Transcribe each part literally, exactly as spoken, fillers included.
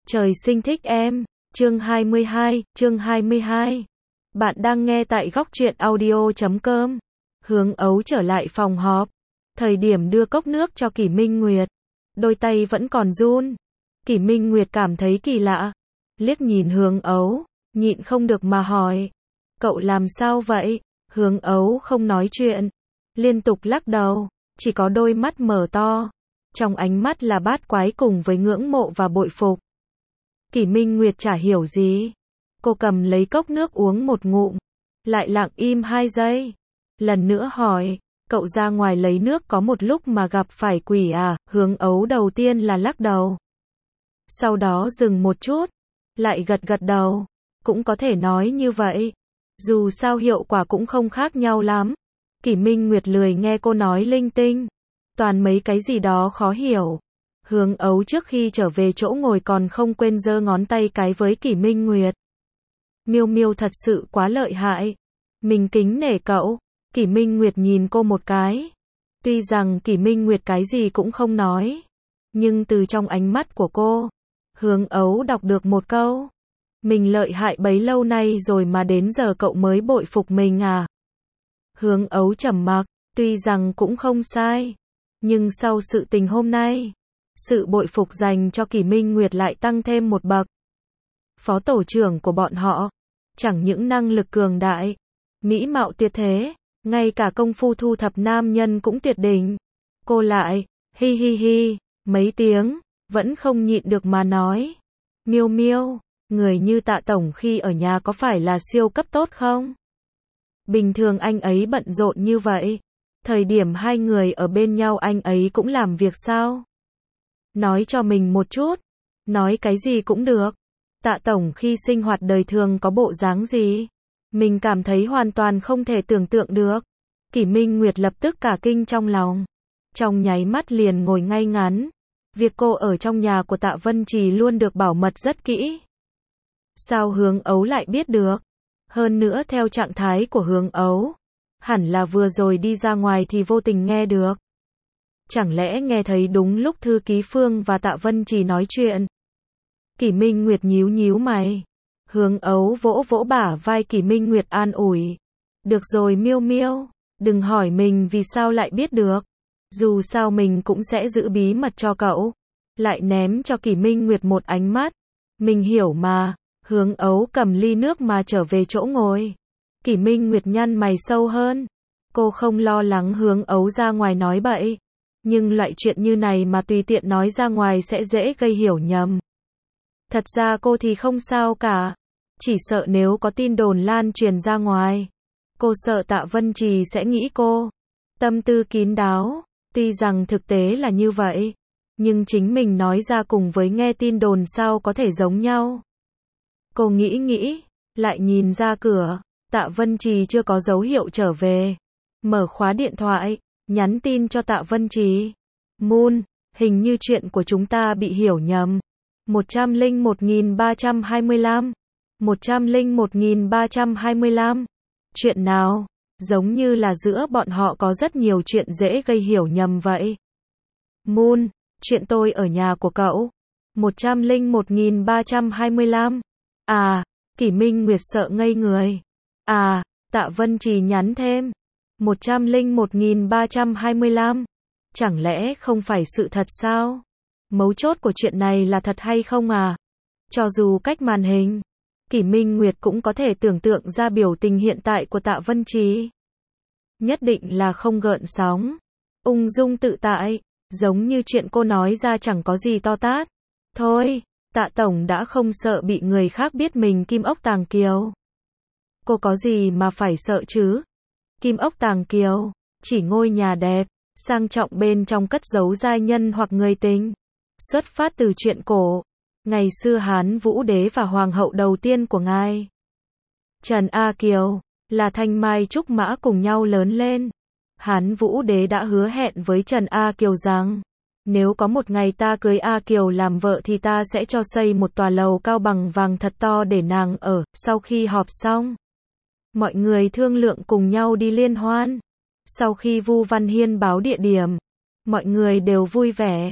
Trời sinh thích em, chương hai mươi hai, chương hai mươi hai. Bạn đang nghe tại góc truyện audio chấm com. Hướng Ấu trở lại phòng họp. Thời điểm đưa cốc nước cho Kỷ Minh Nguyệt, đôi tay vẫn còn run. Kỷ Minh Nguyệt cảm thấy kỳ lạ, liếc nhìn Hướng Ấu, nhịn không được mà hỏi. Cậu làm sao vậy? Hướng Ấu không nói chuyện, liên tục lắc đầu, chỉ có đôi mắt mở to. Trong ánh mắt là bát quái cùng với ngưỡng mộ và bội phục. Kỷ Minh Nguyệt chả hiểu gì. Cô cầm lấy cốc nước uống một ngụm, lại lặng im hai giây. Lần nữa hỏi, cậu ra ngoài lấy nước có một lúc mà gặp phải quỷ à? Hướng Ấu đầu tiên là lắc đầu. Sau đó dừng một chút, lại gật gật đầu. Cũng có thể nói như vậy. Dù sao hiệu quả cũng không khác nhau lắm. Kỷ Minh Nguyệt lười nghe cô nói linh tinh. Toàn mấy cái gì đó khó hiểu. Hướng Ấu trước khi trở về chỗ ngồi còn không quên giơ ngón tay cái với Kỷ Minh Nguyệt. Miêu Miêu thật sự quá lợi hại. Mình kính nể cậu. Kỷ Minh Nguyệt nhìn cô một cái. Tuy rằng Kỷ Minh Nguyệt cái gì cũng không nói, nhưng từ trong ánh mắt của cô, Hướng Ấu đọc được một câu. Mình lợi hại bấy lâu nay rồi mà đến giờ cậu mới bội phục mình à? Hướng Ấu trầm mặc, tuy rằng cũng không sai, nhưng sau sự tình hôm nay, sự bội phục dành cho Kỷ Minh Nguyệt lại tăng thêm một bậc. Phó tổ trưởng của bọn họ, chẳng những năng lực cường đại, mỹ mạo tuyệt thế, ngay cả công phu thu thập nam nhân cũng tuyệt đỉnh. Cô lại, hi hi hi, mấy tiếng, vẫn không nhịn được mà nói. Miêu Miêu, người như Tạ Tổng khi ở nhà có phải là siêu cấp tốt không? Bình thường anh ấy bận rộn như vậy. Thời điểm hai người ở bên nhau anh ấy cũng làm việc sao? Nói cho mình một chút. Nói cái gì cũng được. Tạ Tổng khi sinh hoạt đời thường có bộ dáng gì? Mình cảm thấy hoàn toàn không thể tưởng tượng được. Kỷ Minh Nguyệt lập tức cả kinh trong lòng. Trong nháy mắt liền ngồi ngay ngắn. Việc cô ở trong nhà của Tạ Vân Trì luôn được bảo mật rất kỹ. Sao Hướng Ấu lại biết được? Hơn nữa theo trạng thái của Hướng Ấu, hẳn là vừa rồi đi ra ngoài thì vô tình nghe được. Chẳng lẽ nghe thấy đúng lúc thư ký Phương và Tạ Vân Trì nói chuyện? Kỷ Minh Nguyệt nhíu nhíu mày. Hướng Ấu vỗ vỗ bả vai Kỷ Minh Nguyệt an ủi. Được rồi Miêu Miêu, đừng hỏi mình vì sao lại biết được. Dù sao mình cũng sẽ giữ bí mật cho cậu. Lại ném cho Kỷ Minh Nguyệt một ánh mắt. Mình hiểu mà. Hướng Ấu cầm ly nước mà trở về chỗ ngồi. Kỷ Minh Nguyệt nhăn mày sâu hơn. Cô không lo lắng Hướng Ấu ra ngoài nói bậy. Nhưng loại chuyện như này mà tùy tiện nói ra ngoài sẽ dễ gây hiểu nhầm. Thật ra cô thì không sao cả. Chỉ sợ nếu có tin đồn lan truyền ra ngoài. Cô sợ Tạ Vân Trì sẽ nghĩ cô tâm tư kín đáo. Tuy rằng thực tế là như vậy. Nhưng chính mình nói ra cùng với nghe tin đồn sao có thể giống nhau. Cô nghĩ nghĩ, lại nhìn ra cửa. Tạ Vân Trì chưa có dấu hiệu trở về. Mở khóa điện thoại, nhắn tin cho Tạ Vân Trì. Moon, hình như chuyện của chúng ta bị hiểu nhầm. một trăm lẻ một nghìn ba trăm hai mươi lăm. một trăm lẻ một nghìn ba trăm hai mươi lăm. Chuyện nào? Giống như là giữa bọn họ có rất nhiều chuyện dễ gây hiểu nhầm vậy. Moon, chuyện tôi ở nhà của cậu. một trăm lẻ một nghìn ba trăm hai mươi lăm. À, Kỷ Minh Nguyệt sợ ngây người. À, Tạ Vân Trì nhắn thêm. một trăm lẻ một nghìn ba trăm hai mươi lăm. Chẳng lẽ không phải sự thật sao? Mấu chốt của chuyện này là thật hay không à? Cho dù cách màn hình, Kỷ Minh Nguyệt cũng có thể tưởng tượng ra biểu tình hiện tại của Tạ Vân Trì. Nhất định là không gợn sóng. Ung dung tự tại, giống như chuyện cô nói ra chẳng có gì to tát. Thôi. Tạ Tổng đã không sợ bị người khác biết mình Kim Ốc Tàng Kiều. Cô có gì mà phải sợ chứ? Kim Ốc Tàng Kiều, chỉ ngôi nhà đẹp, sang trọng bên trong cất giấu giai nhân hoặc người tình. Xuất phát từ chuyện cổ. Ngày xưa Hán Vũ Đế và Hoàng hậu đầu tiên của ngài Trần A Kiều, là Thanh Mai Trúc Mã cùng nhau lớn lên. Hán Vũ Đế đã hứa hẹn với Trần A Kiều rằng, nếu có một ngày ta cưới A Kiều làm vợ thì ta sẽ cho xây một tòa lầu cao bằng vàng thật to để nàng ở. Sau khi họp xong, mọi người thương lượng cùng nhau đi liên hoan. Sau khi Vu Văn Hiên báo địa điểm, mọi người đều vui vẻ.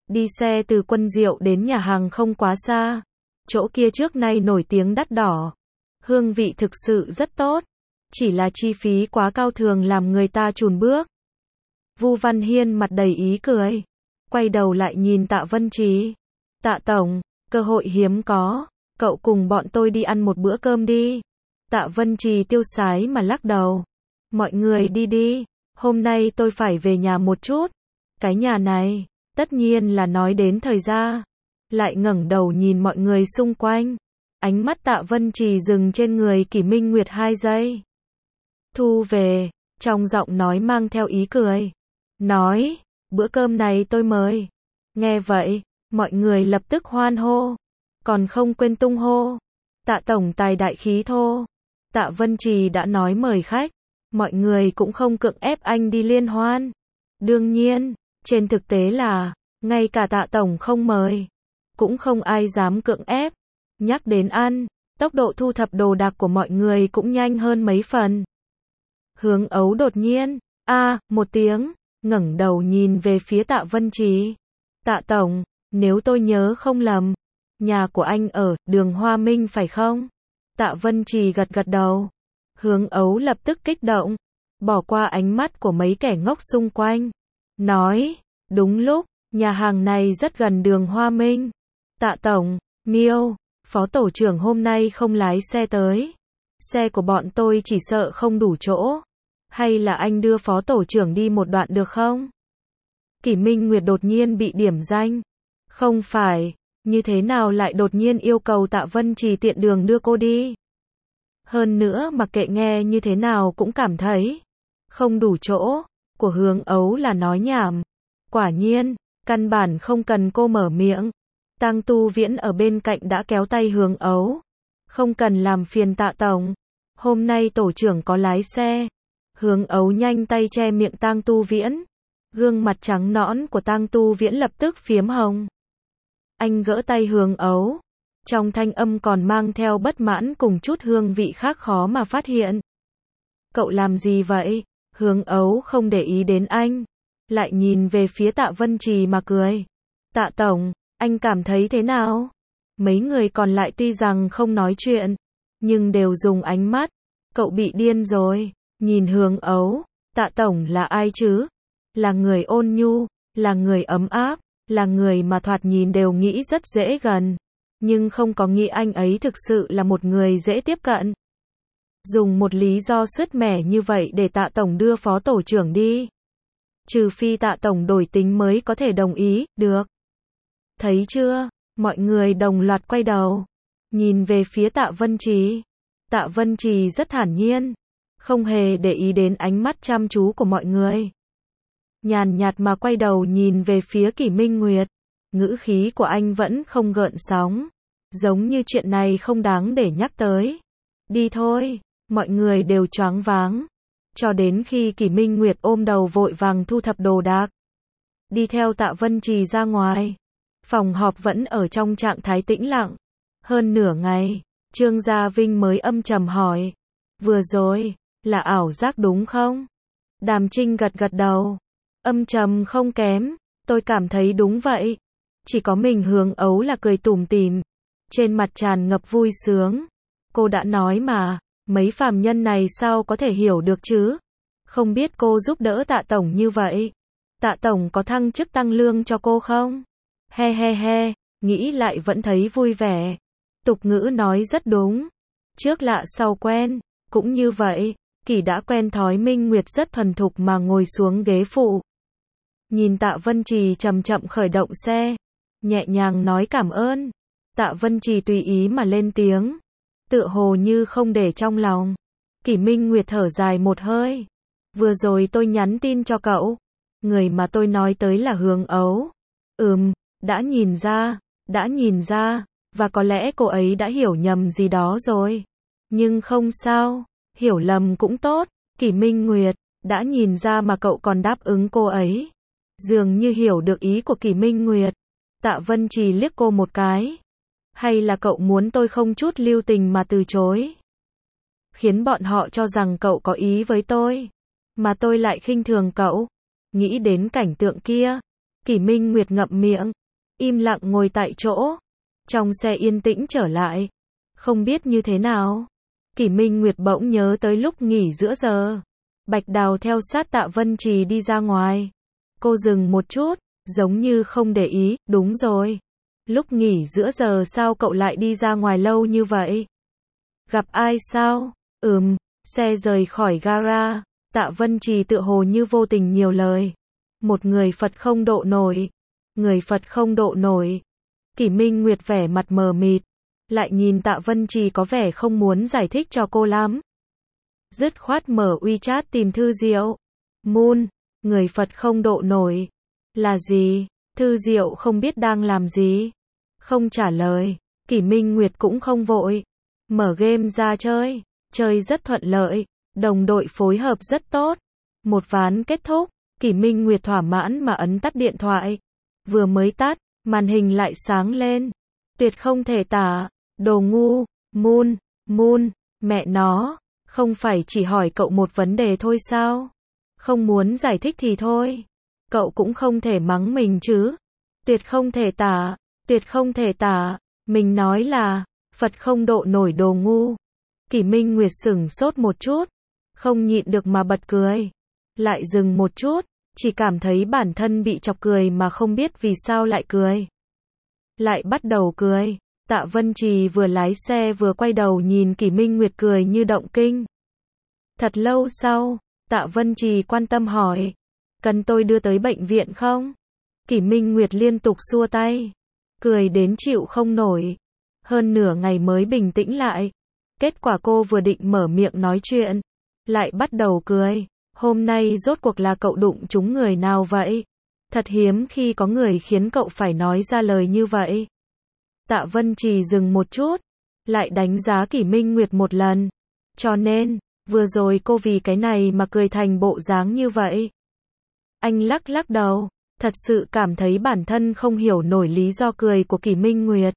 Đi xe từ Quân Diệu đến nhà hàng không quá xa. Chỗ kia trước nay nổi tiếng đắt đỏ. Hương vị thực sự rất tốt. Chỉ là chi phí quá cao thường làm người ta chùn bước. Vu Văn Hiên mặt đầy ý cười. Quay đầu lại nhìn Tạ Vân Trì. Tạ tổng, cơ hội hiếm có. Cậu cùng bọn tôi đi ăn một bữa cơm đi. Tạ Vân Trì tiêu sái mà lắc đầu. Mọi người đi đi. Hôm nay tôi phải về nhà một chút. Cái nhà này, tất nhiên là nói đến thời gia. Lại ngẩng đầu nhìn mọi người xung quanh. Ánh mắt Tạ Vân Trì dừng trên người Kỷ Minh Nguyệt hai giây. Thu về, trong giọng nói mang theo ý cười. Nói, bữa cơm này tôi mời. Nghe vậy, mọi người lập tức hoan hô. Còn không quên tung hô. Tạ tổng tài đại khí thô. Tạ Vân Trì đã nói mời khách. Mọi người cũng không cưỡng ép anh đi liên hoan. Đương nhiên, trên thực tế là, ngay cả Tạ tổng không mời. Cũng không ai dám cưỡng ép. Nhắc đến ăn, tốc độ thu thập đồ đạc của mọi người cũng nhanh hơn mấy phần. Hướng Ấu đột nhiên, a, một tiếng, ngẩng đầu nhìn về phía Tạ Vân Trì. Tạ tổng, nếu tôi nhớ không lầm, nhà của anh ở đường Hoa Minh phải không? Tạ Vân Trì gật gật đầu. Hướng Ấu lập tức kích động, bỏ qua ánh mắt của mấy kẻ ngốc xung quanh. Nói, đúng lúc, nhà hàng này rất gần đường Hoa Minh. Tạ tổng, Miêu, phó tổ trưởng hôm nay không lái xe tới. Xe của bọn tôi chỉ sợ không đủ chỗ. Hay là anh đưa phó tổ trưởng đi một đoạn được không? Kỷ Minh Nguyệt đột nhiên bị điểm danh. Không phải, như thế nào lại đột nhiên yêu cầu Tạ Vân Trì tiện đường đưa cô đi? Hơn nữa mặc kệ nghe như thế nào cũng cảm thấy không đủ chỗ, của Hướng Ấu là nói nhảm. Quả nhiên, căn bản không cần cô mở miệng. Tang Tu Viễn ở bên cạnh đã kéo tay Hướng Ấu. Không cần làm phiền Tạ tổng. Hôm nay tổ trưởng có lái xe. Hướng Ấu nhanh tay che miệng Tang Tu Viễn. Gương mặt trắng nõn của Tang Tu Viễn lập tức phiếm hồng. Anh gỡ tay Hướng Ấu. Trong thanh âm còn mang theo bất mãn cùng chút hương vị khác khó mà phát hiện. Cậu làm gì vậy? Hướng Ấu không để ý đến anh. Lại nhìn về phía Tạ Vân Trì mà cười. Tạ tổng, anh cảm thấy thế nào? Mấy người còn lại tuy rằng không nói chuyện, nhưng đều dùng ánh mắt. Cậu bị điên rồi. Nhìn Hướng Ấu. Tạ tổng là ai chứ? Là người ôn nhu, là người ấm áp, là người mà thoạt nhìn đều nghĩ rất dễ gần. Nhưng không có nghĩ anh ấy thực sự là một người dễ tiếp cận. Dùng một lý do sứt mẻ như vậy để Tạ tổng đưa phó tổ trưởng đi. Trừ phi Tạ tổng đổi tính mới có thể đồng ý, được. Thấy chưa? Mọi người đồng loạt quay đầu. Nhìn về phía Tạ Vân Trì. Tạ Vân Trì rất thản nhiên. Không hề để ý đến ánh mắt chăm chú của mọi người. Nhàn nhạt mà quay đầu nhìn về phía Kỷ Minh Nguyệt. Ngữ khí của anh vẫn không gợn sóng. Giống như chuyện này không đáng để nhắc tới. Đi thôi. Mọi người đều choáng váng. Cho đến khi Kỷ Minh Nguyệt ôm đầu vội vàng thu thập đồ đạc. Đi theo Tạ Vân Trì ra ngoài. Phòng họp vẫn ở trong trạng thái tĩnh lặng. Hơn nửa ngày, Trương Gia Vinh mới âm trầm hỏi. Vừa rồi, là ảo giác đúng không? Đàm Trinh gật gật đầu. Âm trầm không kém, tôi cảm thấy đúng vậy. Chỉ có mình Hướng Ấu là cười tủm tỉm. Trên mặt tràn ngập vui sướng. Cô đã nói mà, mấy phàm nhân này sao có thể hiểu được chứ? Không biết cô giúp đỡ Tạ tổng như vậy. Tạ tổng có thăng chức tăng lương cho cô không? He he he, nghĩ lại vẫn thấy vui vẻ. Tục ngữ nói rất đúng. Trước lạ sau quen, cũng như vậy, Kỷ đã quen thói Minh Nguyệt rất thuần thục mà ngồi xuống ghế phụ. Nhìn Tạ Vân Trì chậm chậm khởi động xe, nhẹ nhàng nói cảm ơn. Tạ Vân Trì tùy ý mà lên tiếng, tựa hồ như không để trong lòng. Kỷ Minh Nguyệt thở dài một hơi. Vừa rồi tôi nhắn tin cho cậu. Người mà tôi nói tới là Hướng Ấu. Ừm, đã nhìn ra, đã nhìn ra, và có lẽ cô ấy đã hiểu nhầm gì đó rồi. Nhưng không sao, hiểu lầm cũng tốt. Kỷ Minh Nguyệt, đã nhìn ra mà cậu còn đáp ứng cô ấy. Dường như hiểu được ý của Kỷ Minh Nguyệt. Tạ Vân Trì liếc cô một cái. Hay là cậu muốn tôi không chút lưu tình mà từ chối? Khiến bọn họ cho rằng cậu có ý với tôi, mà tôi lại khinh thường cậu. Nghĩ đến cảnh tượng kia, Kỷ Minh Nguyệt ngậm miệng, im lặng ngồi tại chỗ. Trong xe yên tĩnh trở lại. Không biết như thế nào. Kỷ Minh Nguyệt bỗng nhớ tới lúc nghỉ giữa giờ. Bạch Đào theo sát Tạ Vân Trì đi ra ngoài. Cô dừng một chút, giống như không để ý, đúng rồi. Lúc nghỉ giữa giờ sao cậu lại đi ra ngoài lâu như vậy? Gặp ai sao? Ừm, xe rời khỏi gara. Tạ Vân Trì tựa hồ như vô tình nhiều lời. Một người Phật không độ nổi. Người Phật không độ nổi. Kỷ Minh Nguyệt vẻ mặt mờ mịt. Lại nhìn Tạ Vân Trì có vẻ không muốn giải thích cho cô lắm. Dứt khoát mở WeChat tìm Thư Diệu. Moon, người Phật không độ nổi. Là gì? Thư Diệu không biết đang làm gì. Không trả lời. Kỷ Minh Nguyệt cũng không vội. Mở game ra chơi. Chơi rất thuận lợi. Đồng đội phối hợp rất tốt. Một ván kết thúc. Kỷ Minh Nguyệt thỏa mãn mà ấn tắt điện thoại. Vừa mới tắt, màn hình lại sáng lên. Tuyệt không thể tả. Đồ ngu. Moon, Moon, mẹ nó. Không phải chỉ hỏi cậu một vấn đề thôi sao? Không muốn giải thích thì thôi. Cậu cũng không thể mắng mình chứ. Tuyệt không thể tả. Tuyệt không thể tả. Mình nói là, Phật không độ nổi đồ ngu. Kỷ Minh Nguyệt sửng sốt một chút. Không nhịn được mà bật cười. Lại dừng một chút. Chỉ cảm thấy bản thân bị chọc cười mà không biết vì sao lại cười. Lại bắt đầu cười. Tạ Vân Trì vừa lái xe vừa quay đầu nhìn Kỷ Minh Nguyệt cười như động kinh. Thật lâu sau, Tạ Vân Trì quan tâm hỏi. Cần tôi đưa tới bệnh viện không? Kỷ Minh Nguyệt liên tục xua tay. Cười đến chịu không nổi. Hơn nửa ngày mới bình tĩnh lại. Kết quả cô vừa định mở miệng nói chuyện. Lại bắt đầu cười. Hôm nay rốt cuộc là cậu đụng trúng người nào vậy? Thật hiếm khi có người khiến cậu phải nói ra lời như vậy. Tạ Vân Trì dừng một chút. Lại đánh giá Kỷ Minh Nguyệt một lần. Cho nên, vừa rồi cô vì cái này mà cười thành bộ dáng như vậy. Anh lắc lắc đầu. Thật sự cảm thấy bản thân không hiểu nổi lý do cười của Kỷ Minh Nguyệt.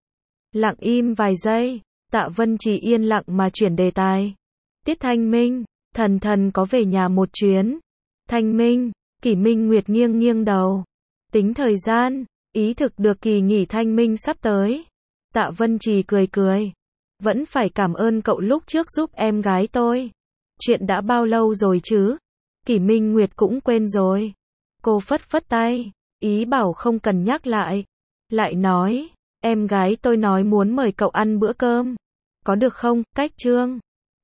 Lặng im vài giây. Tạ Vân Trì yên lặng mà chuyển đề tài. Tiết Thanh Minh, thần thần có về nhà một chuyến. Thanh Minh, Kỷ Minh Nguyệt nghiêng nghiêng đầu. Tính thời gian, ý thực được kỳ nghỉ Thanh Minh sắp tới. Tạ Vân Trì cười cười. Vẫn phải cảm ơn cậu lúc trước giúp em gái tôi. Chuyện đã bao lâu rồi chứ? Kỷ Minh Nguyệt cũng quên rồi. Cô phất phất tay, ý bảo không cần nhắc lại. Lại nói, em gái tôi nói muốn mời cậu ăn bữa cơm. Có được không? Cách Trương.